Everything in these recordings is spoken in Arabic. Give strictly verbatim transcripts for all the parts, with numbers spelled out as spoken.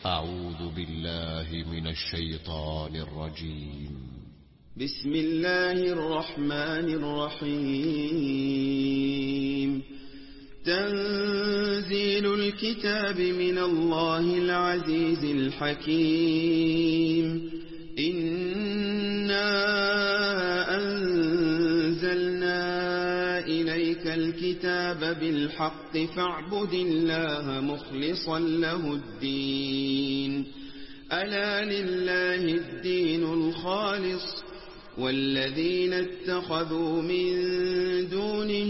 أعوذ بالله من الشيطان الرجيم. بسم الله الرحمن الرحيم. تنزيل الكتاب من الله العزيز الحكيم. إنا أنزلنا إليك الكتاب بالحق فاعبد الله مخلصا له الدين. ألا لله الدين الخالص والذين اتخذوا من دونه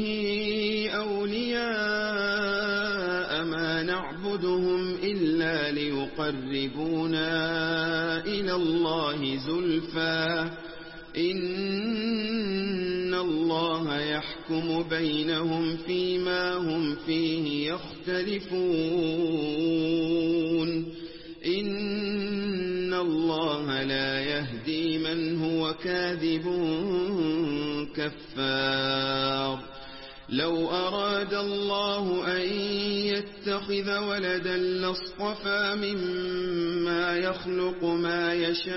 أولياء ما نعبدهم إلا ليقربونا إلى الله زلفى إن الله يحكم بينهم فيما هم فيه يختلفون. إن الله لا يهدي من هو كاذب كفار. لو أراد الله أن يتخذ ولدا لاصطفى مما يخلق ما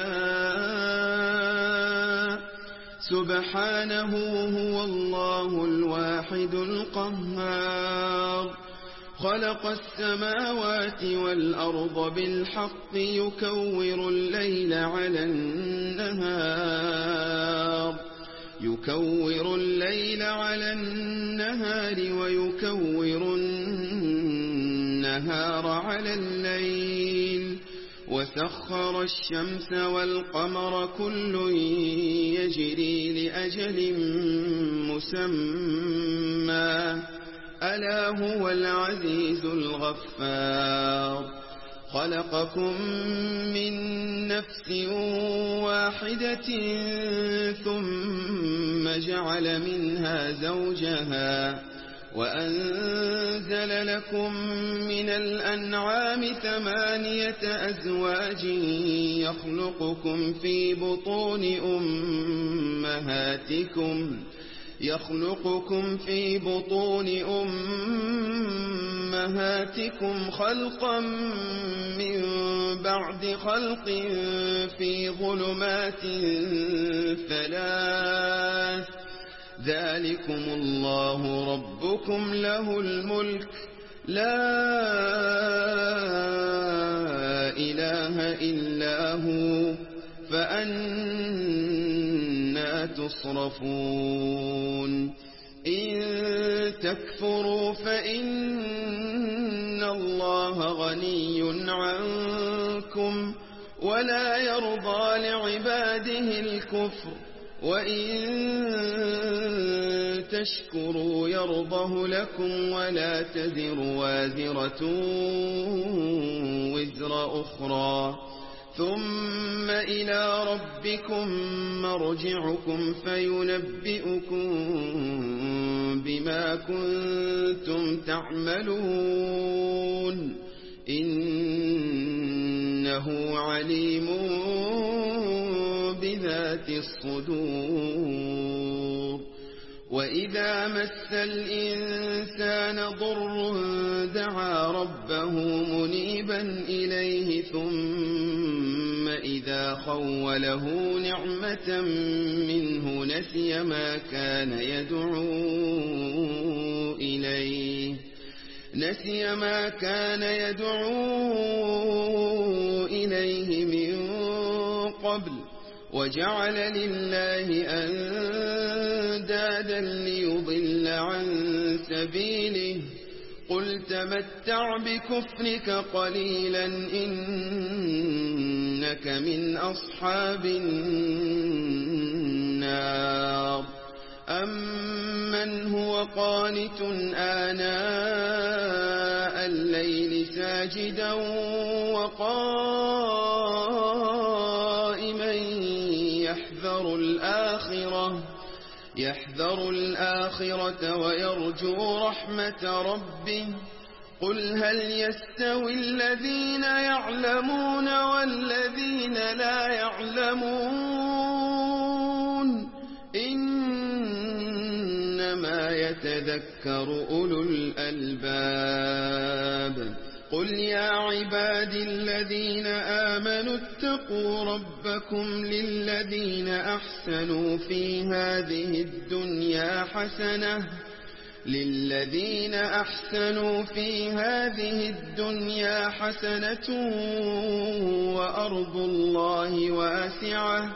يشاء سبحانه هو الله الواحد القهار. خلق السماوات والأرض بالحق يكور الليل على النهار يكور الليل على النهار ويكور النهار على الليل وسخر الشمس والقمر كل يجري لأجل مسمى ألا هو العزيز الغفار. خلقكم من نفس واحدة ثم جعل منها زوجها وأنزل لكم من الأنعام ثمانية أزواج يخلقكم في بطون أمهاتكم يخلقكم في بطون أمهاتكم خلقا من بعد خلق في ظلمات ثلاث ذلكم الله ربكم له الملك لا إله إلا هو فأنا تصرفون. إن تكفروا فإن الله غني عنكم ولا يرضى لعباده الكفر وإن تشكروا يرضه لكم ولا تزر وازرة وزر أخرى ثم إلى ربكم مرجعكم فينبئكم بما كنتم تعملون إنه عليم بذات الصدور. وإذا مس الإنسان ضر دعا ربه منيبا إليه ثم إذا خوله نعمة منه نسي ما كان يدعو إليه نسي ما كان يدعو إليه من قبل وجعل لله أندادا ليضل عن سبيله قل تمتع بكفرك قليلا إنك من أصحاب النار. أمن هو قانت آناء الليل ساجدا وقائما يحذر الآخرة يحذر الآخرة ويرجو رحمة ربه قل هل يستوي الذين يعلمون والذين لا يعلمون إنما يتذكر أولو الألباب. قل يا عبادي الذين آمنوا اتقوا ربكم للذين أحسنوا في هذه الدنيا حسنة للذين أحسنوا في هذه الدنيا حسنة وأرض الله واسعة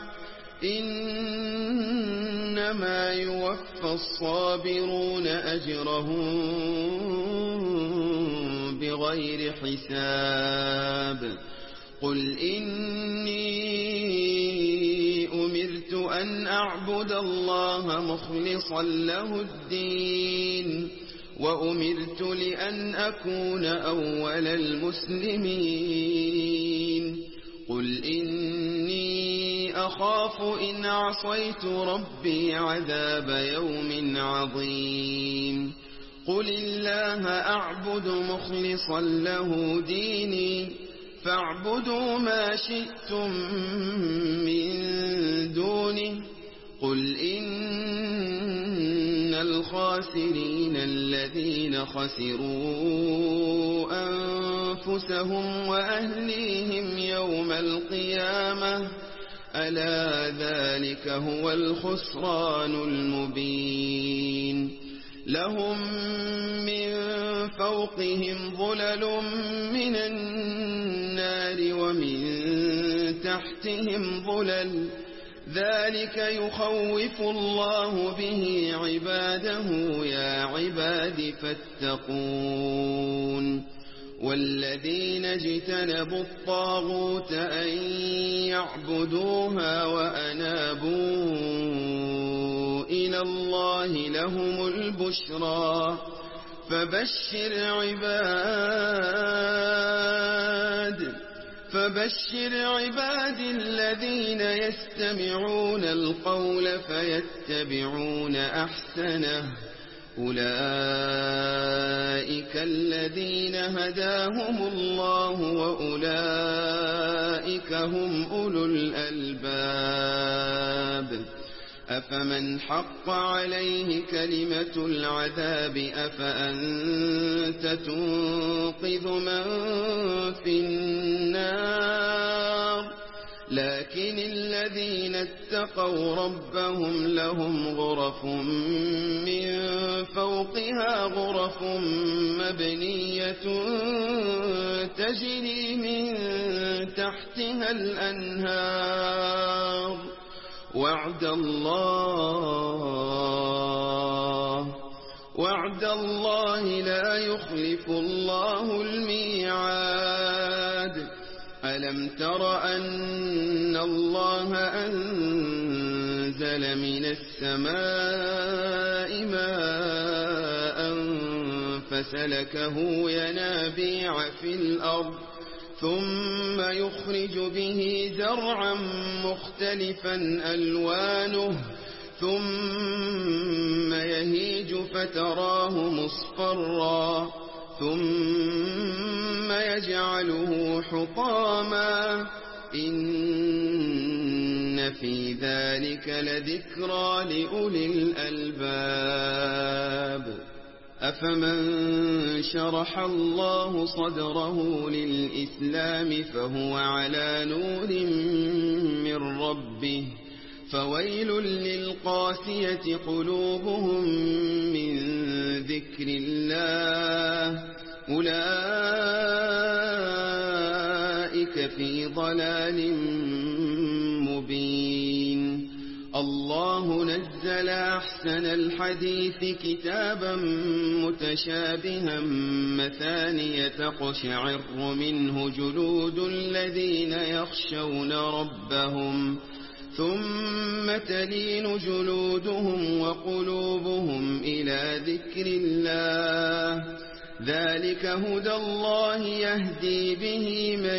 إنما يوفى الصابرون أجرهم بغير حساب قل إني أمرت أن أعبد الله مخلصا له الدين وأمرت لأن أكون أول المسلمين قل إني أخاف إن عصيت ربي عذاب يوم عظيم قل الله أعبد مخلصا له ديني فاعبدوا ما شئتم من دونه قل إن الخاسرين الذين خسروا أنفسهم وأهليهم يوم القيامة ألا ذلك هو الخسران المبين لهم من فوقهم ظلل من النار ومن تحتهم ظلل ذلك يخوف الله به عباده يا عباد فاتقون والذين اجتنبوا الطاغوت أن يعبدوها وأنابوا إلى الله لهم البشرى فبشر عباد فبشر عباد الذين يستمعون القول فيتبعون أحسنه أولئك الذين هداهم الله وأولئك هم أولو الألباب أفمن حق عليه كلمة العذاب أفأنت تنقذ من في النار لكن الذين اتقوا ربهم لهم غرف من فوقها غرف مبنية تجري من تحتها الأنهار وعد الله وعد الله لا يخلف الله الميعاد ألم تر أن الله أنزل من السماء ماء فسلكه ينابيع في الأرض ثم يخرج به زرعا مختلفا ألوانه ثم يهيج فتراه مصفرا ثم يجعله حطاما إن في ذلك لذكرى لأولي الألباب أفمن شرح الله صدره للإسلام فهو على نور من ربه فويل للقاسية قلوبهم من ذكر الله أولئك في ضلال مبين الله نزل أحسن الحديث كتابا متشابها مثانية تقشعر منه جلود الذين يخشون ربهم ثم تلين جلودهم وقلوبهم إلى ذكر الله ذلك هدى الله يهدي به من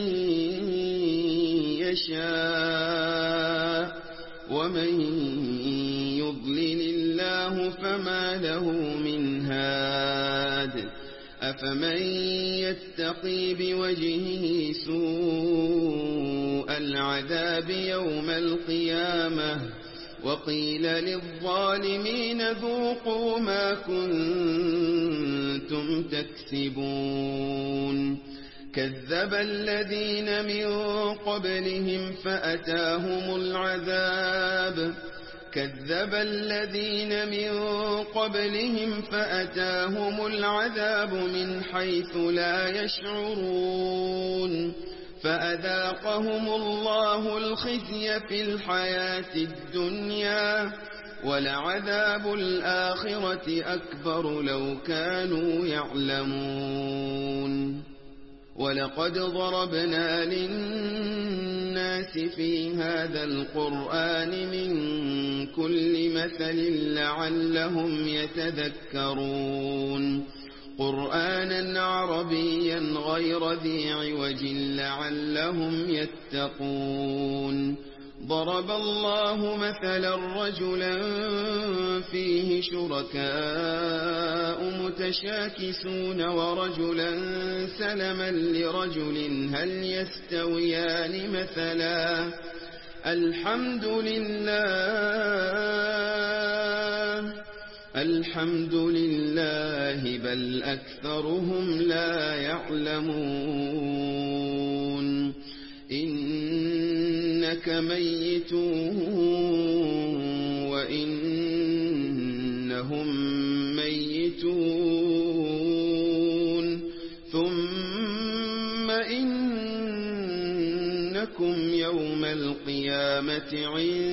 يشاء ومن يضلل الله فما له من هاد أفمن يتقي بوجهه سوء العذاب يوم القيامة وقيل للظالمين ذوقوا ما كنتم تكسبون كذب الذين من قبلهم فأتاهم العذاب كذب الذين من قبلهم فأتاهم العذاب من حيث لا يشعرون فأذاقهم الله الخزي في الحياة الدنيا ولعذاب الآخرة أكبر لو كانوا يعلمون ولقد ضربنا للناس في هذا القرآن من كل مثل لعلهم يتذكرون قرآنا عربيا غير ذي عوج لعلهم يتقون ضرب الله مثلا رجلا فيه شركاء متشاكسون ورجلا سلما لرجل هل يستويان مثلا الحمد لله الحمد لله بل أكثرهم لا يعلمون إنك ميت وإنهم ميتون ثم إنكم يوم القيامة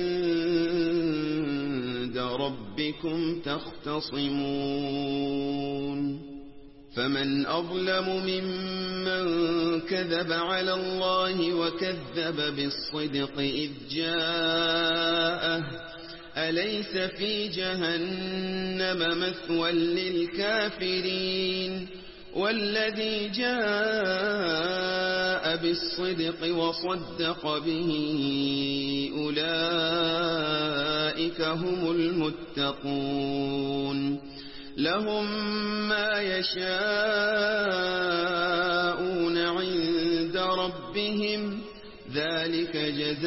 عند ربكم تختصمون فمن أظلم ممن كذب على الله وكذب بالصدق إذ جاءه أليس في جهنم مثوى للكافرين والذي جاء بالصدق وصدق به أولئك هم المتقون لهم ما يشاءون عند ربهم ذلك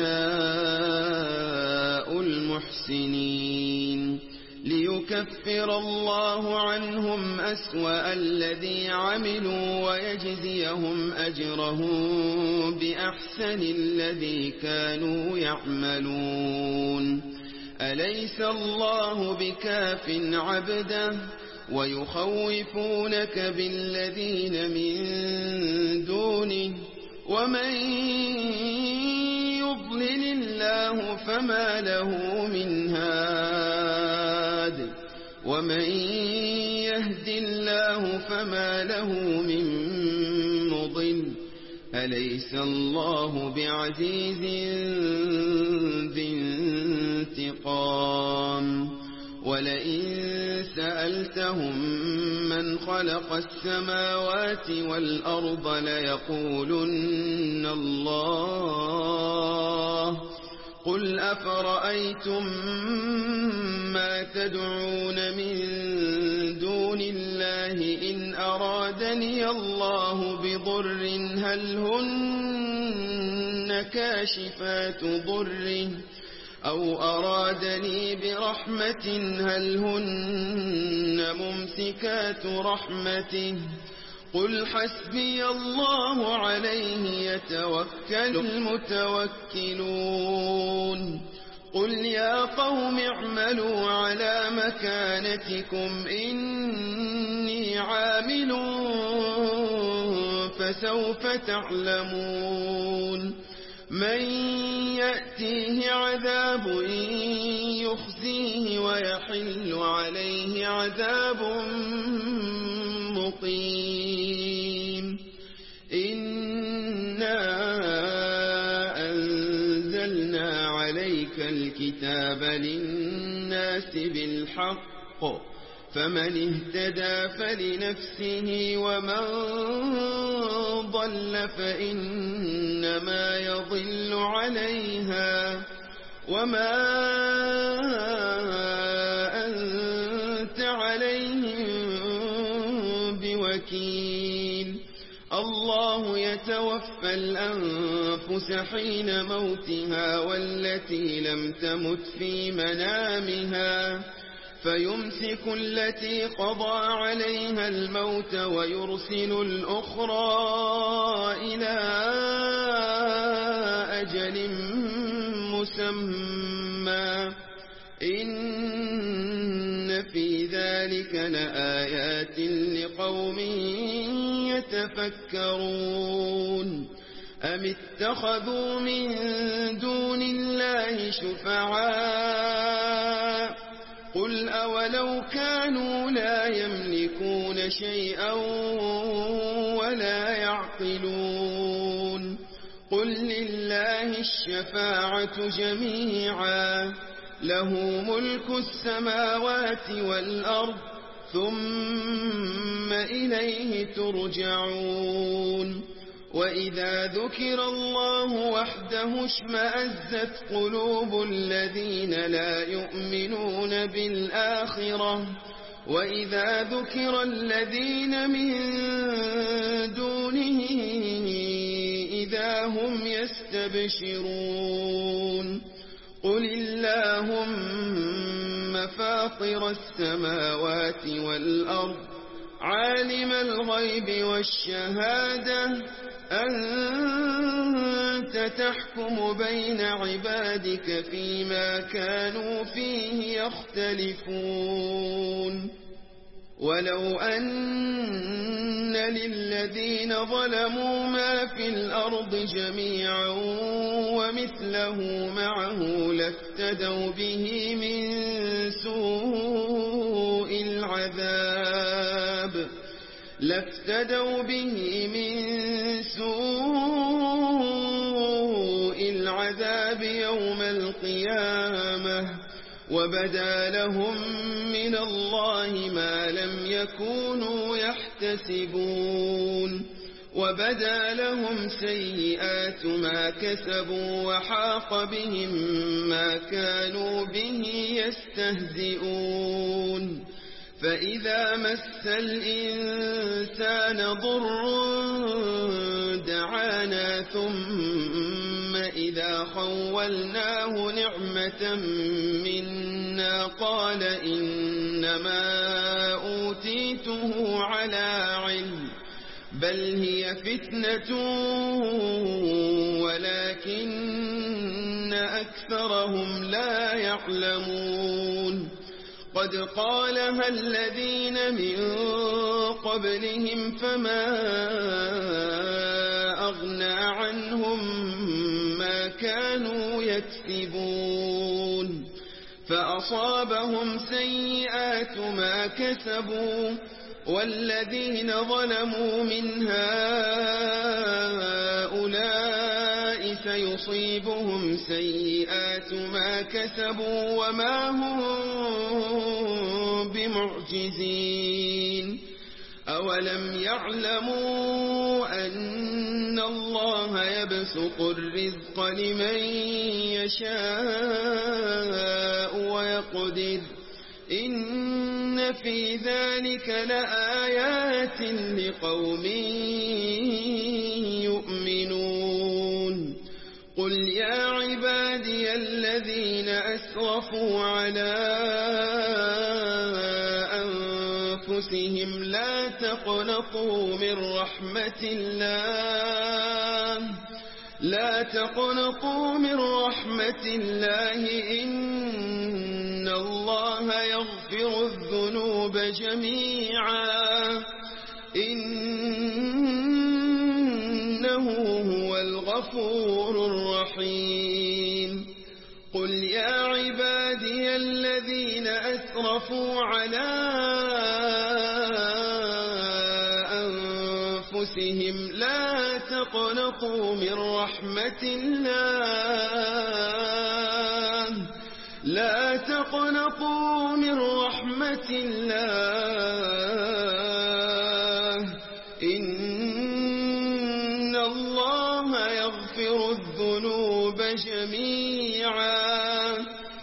جزاء المحسنين ليكفر الله عنهم أسوأ الذي عملوا ويجزيهم أجرهم بأحسن الذي كانوا يعملون أليس الله بكاف عبده ويخوفونك بالذين من دونه ومن يضلل الله فما له من هاد ومن يهد الله فما له من مضل أليس الله بعزيز ذي انتقام ولئن سألتهم من خلق السماوات والأرض ليقولن الله قل أفرأيتم ما تدعون من دون الله إن أرادني الله بضر هل هن كاشفات ضره أو أرادني برحمة هل هن ممسكات رحمته قل حسبي الله عليه يتوكل المتوكلون قل يا قوم اعملوا على مكانتكم إني عامل فسوف تعلمون من يأتيه عذاب يخزيه ويحل عليه عذاب مقيم إنا أنزلنا عليك الكتاب للناس بالحق فمن اهتدى فلنفسه ومن ضل فإنما يضل عليها وما أنت عليهم بوكيل الله يتوفى يتوفى الأنفس حين موتها والتي لم تمت في منامها فيمسك التي قضى عليها الموت ويرسل الأخرى إلى أجل مسمى إن في ذلك لآيات لقوم يتفكرون أم اتخذوا من دون الله شفعاء قل أولو كانوا لا يملكون شيئا ولا يعقلون قل لله الشفاعة جميعا له ملك السماوات والأرض ثم إليه ترجعون وإذا ذكر الله وحده اشمأزت قلوب الذين لا يؤمنون بالآخرة وإذا ذكر الذين من دونه إذا هم يستبشرون قل اللهم فاطر السماوات والأرض عالم الغيب والشهادة أنت تحكم بين عبادك فيما كانوا فيه يختلفون ولو أن للذين ظلموا ما في الأرض جميعا ومثله معه لافتدوا به من سوء العذاب لافتدوا به من سوء العذاب يوم القيامة وبدا لهم من الله ما لم يكونوا يحتسبون وبدا لهم سيئات ما كسبوا وحاق بهم ما كانوا به يستهزئون فإذا مس الإنسان ضر دعانا ثم إذا خولناه نعمة منا قال إنما أوتيته على علم بل هي فتنة ولكن أكثرهم لا يعلمون قد قالها الذين من قبلهم فما أغنى عنهم ما كانوا يكسبون فأصابهم سيئات ما كسبوا والذين ظلموا من هؤلاء سيصيبهم سيئات ما كسبوا وما هم بمعجزين أولم يعلموا أن الله يبسط الرزق لمن يشاء ويقدر إن في ذلك لآيات لقوم يؤمنون قل يا عبادي الذين أسرفوا على أنفسهم لا تقنطوا من رحمة الله لا تقنطوا من رحمة الله إن الله يغفر الذنوب جميعا إنه هو الغفور الرحيم قل يا عبادي الذين أسرفوا على أنفسهم لا تقنطوا من رحمة الله لا تقنطوا من رحمة الله إن الله يغفر الذنوب جميعا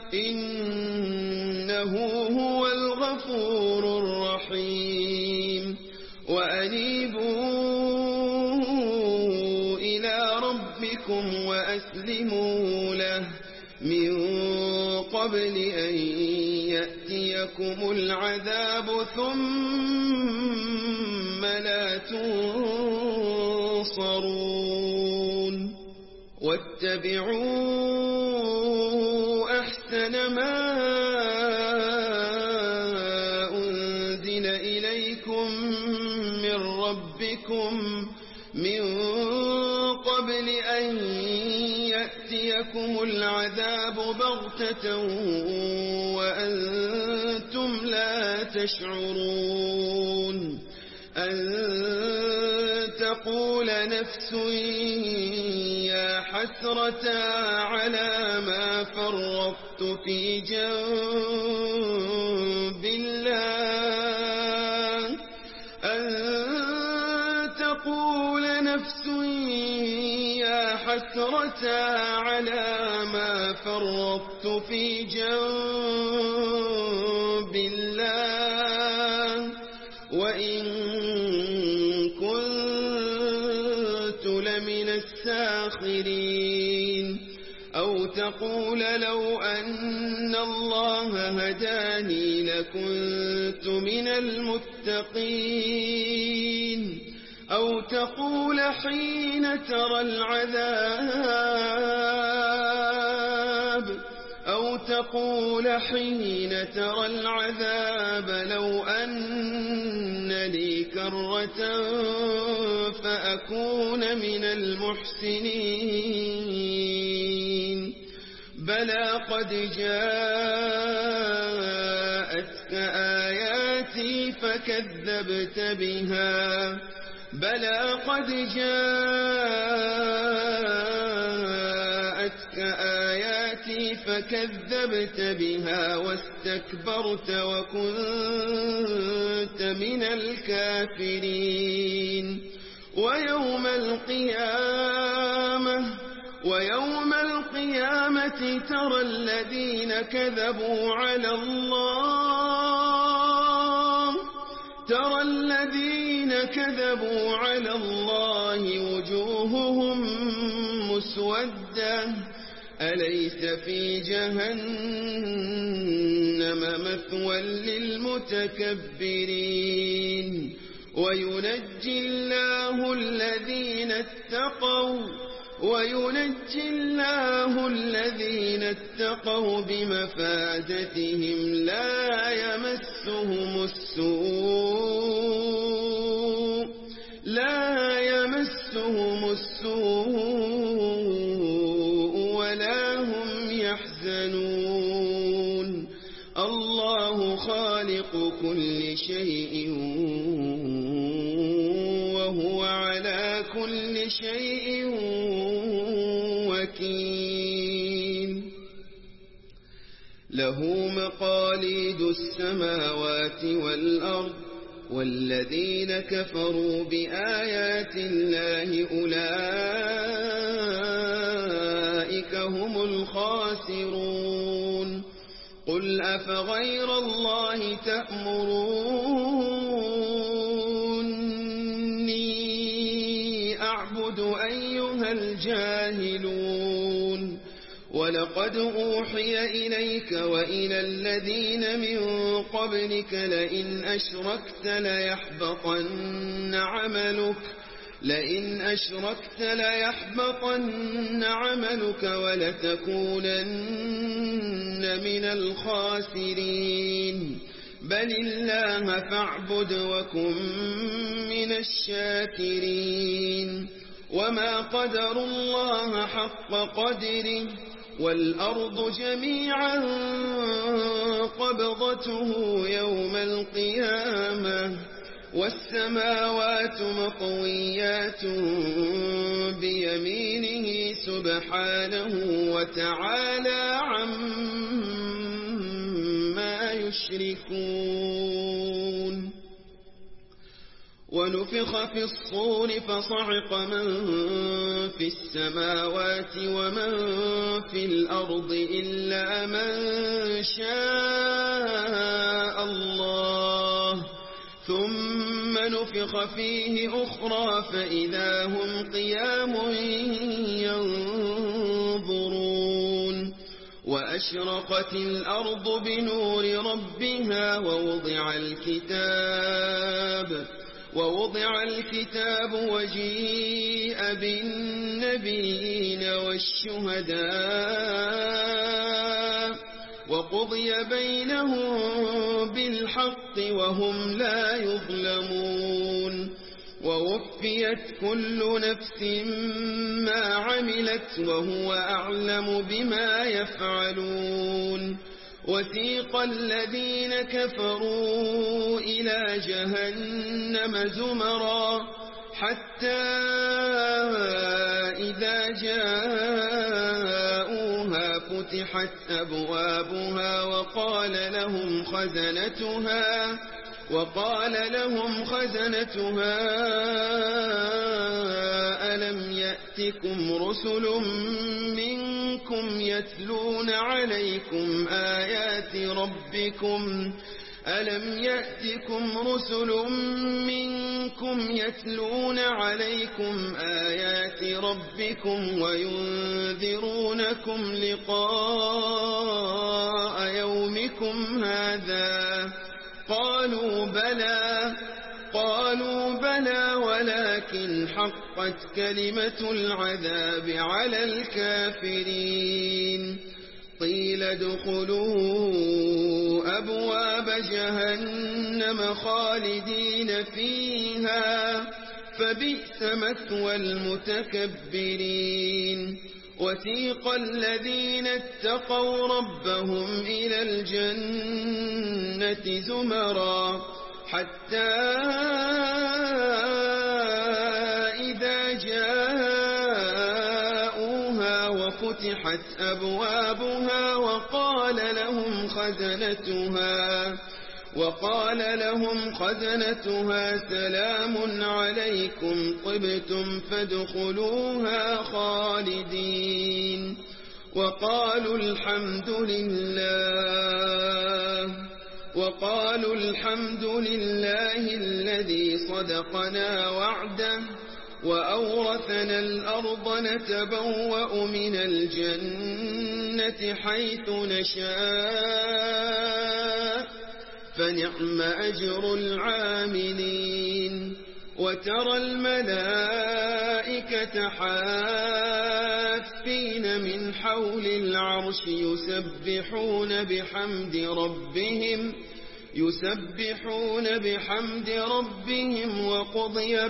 إنه هو الغفور الرحيم وأنيبوا ربكم وأسلموا له من قبل أن يأتيكم العذاب ثم لا تنصرون واتبعوا أحسن ما أنزل إليكم من ربكم من قبل أن يأتيكم العذاب بغتة وأنتم لا تشعرون أن تقول نفس يا حسرة على ما فرطت في جنب الله أن تقول نفس يا حسرة على ما فرطت في جنب الله وإن كنت لمن الساخرين أو تقول لو أن الله هداني لكنت من المتقين أو تقول حين ترى العذاب أو تقول حين ترى العذاب لو أن لي كرة فأكون من المحسنين بلى قد جاءتك آياتي فكذبت بها بلى قد جاءتك آياتي فكذبت بها واستكبرت وكنت من الكافرين ويوم القيامة ويوم القيامة ترى الذين كذبوا على الله ترى الذين كذبوا على الله وجوههم مسودة أليس في جهنم مثوى للمتكبرين وينجي الله الذين اتقوا وينجي الله الذين اتقوا بمفازتهم لا يمسهم السوء لا يمسهم السوء ولا هم يحزنون الله خالق كل شيء وهو على كل شيء وكيل له مقاليد السماوات والأرض والذين كفروا بآيات الله أولئك هم الخاسرون قل أفغير الله تأمروني أعبد أيها الجاهلون ولقد أوحي إليك وإلى الذين من قبلك لئن أشركت ليحبطن عملك لئن أشركت ليحبطن عملك ولتكونن من الخاسرين بل الله فاعبد وكن من الشاكرين وما قدروا الله حق قدره والأرض جميعا قبضته يوم القيامة والسماوات مطويات بيمينه سبحانه وتعالى عما يشركون ونفخ في الصور فصعق من في السماوات ومن في الأرض إلا من شاء الله ثم ونفخ فيه أخرى فإذا هم قيام ينظرون وأشرقت الأرض بنور ربها ووضع الكتاب ووضع الكتاب وجيء بالنبيين والشهداء وقضي بينهم بالحق وهم لا يظلمون ووفيت كل نفس ما عملت وهو أعلم بما يفعلون وثيق الذين كفروا إلى جهنم زمرا حتى إذا جاءوها فتحت أبوابها وقال لهم خزنتها وقال لهم خزنتها ألم يأتكم رسل منكم يتلون عليكم آيات ربكم ألم يأتكم رسل منكم يتلون عليكم آيات ربكم وينذرونكم لقاء يومكم هذا قالوا بلى قالوا بلى ولكن حقت كلمة العذاب على الكافرين قيل ادخلوا أبواب جهنم خالدين فيها فبئس مثوى المتكبرين وثيق الذين اتقوا ربهم إلى الجنة زمرا حتى إذا جاءوها وفتحت أبوابها وقال لهم خزنتها وقال لهم خزنتها سلام عليكم طبتم فادخلوها خالدين وقالوا الحمد لله وقالوا الحمد لله الذي صدقنا وعده وأورثنا الأرض نتبوأ من الجنة حيث نشاء فنعم أجر العاملين وترى الملائكة حافين من حول العرش يسبحون بحمد ربهم يسبحون بحمد ربهم وقضي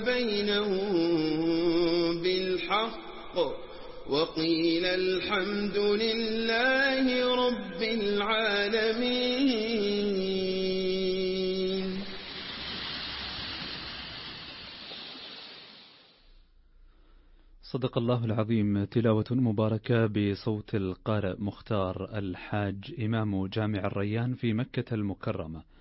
بينهم بالحق وقيل الحمد لله رب العالمين. صدق الله العظيم. تلاوة مباركة بصوت القارئ مختار الحاج إمام جامع الريان في مكة المكرمة.